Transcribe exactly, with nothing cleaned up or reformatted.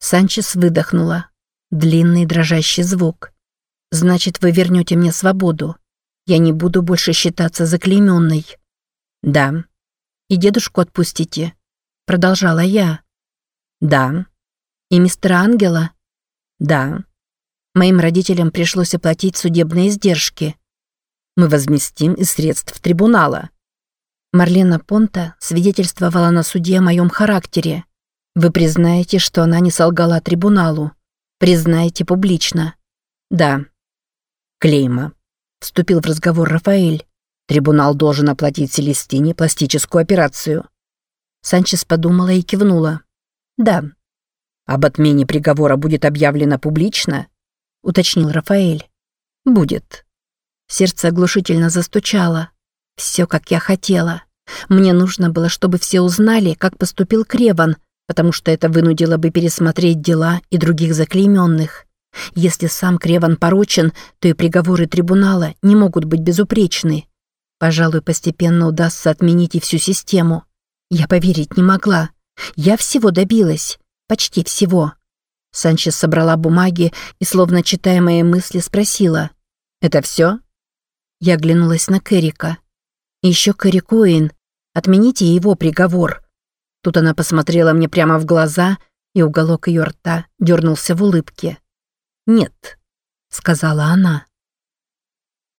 Санчес выдохнула. Длинный дрожащий звук. «Значит, вы вернете мне свободу. Я не буду больше считаться заклейменной». «Да». «И дедушку отпустите?» Продолжала я. «Да». «И мистера Ангела?» «Да». «Моим родителям пришлось оплатить судебные издержки. Мы возместим из средств трибунала». Марлена Понта свидетельствовала на суде о моем характере. Вы признаете, что она не солгала трибуналу? Признаете публично? Да. Клейма. Вступил в разговор Рафаэль. Трибунал должен оплатить Селестине пластическую операцию. Санчес подумала и кивнула. Да. Об отмене приговора будет объявлено публично? Уточнил Рафаэль. Будет. Сердце оглушительно застучало. Все, как я хотела. Мне нужно было, чтобы все узнали, как поступил Креван, потому что это вынудило бы пересмотреть дела и других заклейменных. Если сам Креван порочен, то и приговоры трибунала не могут быть безупречны. Пожалуй, постепенно удастся отменить и всю систему. Я поверить не могла. Я всего добилась. Почти всего. Санчес собрала бумаги и, словно читая мои мысли, спросила. «Это все?» Я оглянулась на Керрика. «Еще Керри Куин. Отмените его приговор». Тут она посмотрела мне прямо в глаза, и уголок ее рта дернулся в улыбке. «Нет», — сказала она.